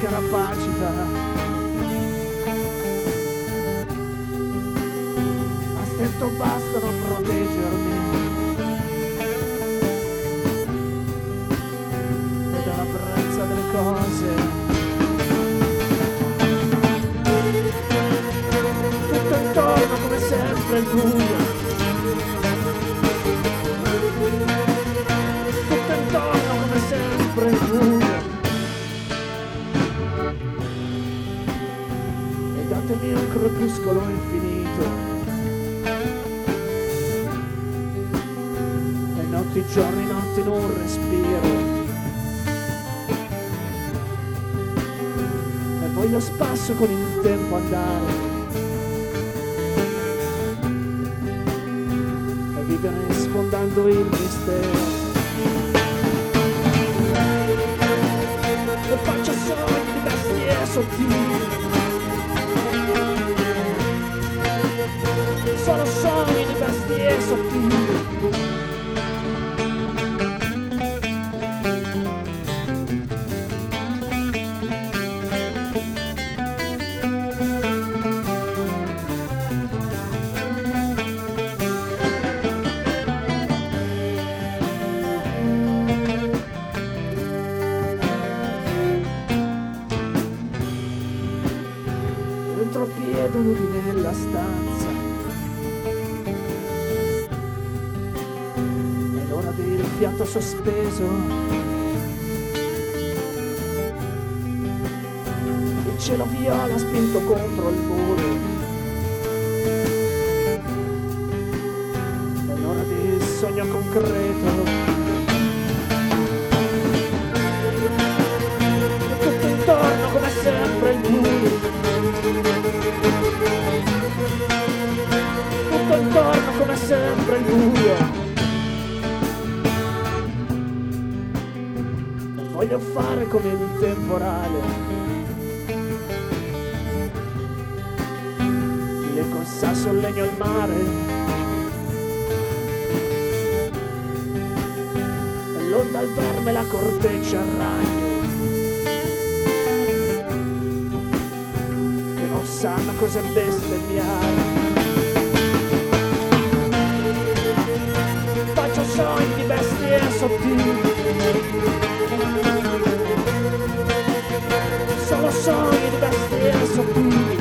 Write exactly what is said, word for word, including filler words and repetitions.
carapacita, a stento bastano a proteggermi e dalla brezza delle cose. Tutto intorno come sempre il buio, tutto intorno come sempre il buio. E datemi un crepuscolo infinito, e notti, giorni, notti in un respiro. E voglio spasso con il tempo andare, vivere sfondando il mistero, e faccio sogni di bestie sottili, sono sogni di bestie sottili. Dentro piedi nudi nella stanza, è l'ora del fiato sospeso, il cielo viola spinto contro il muro, è l'ora del sogno concreto, e tutto intorno come sempre il buio, tutto intorno come sempre il buio. Voglio fare come il temporale, mi leggo il sasso, il legno, il mare, e l'onda, il verme, la corteccia, il ragno, che non sanno cosa bestemmiare. Faccio sogni di bestie sottili, sono sogni di bestie sottili.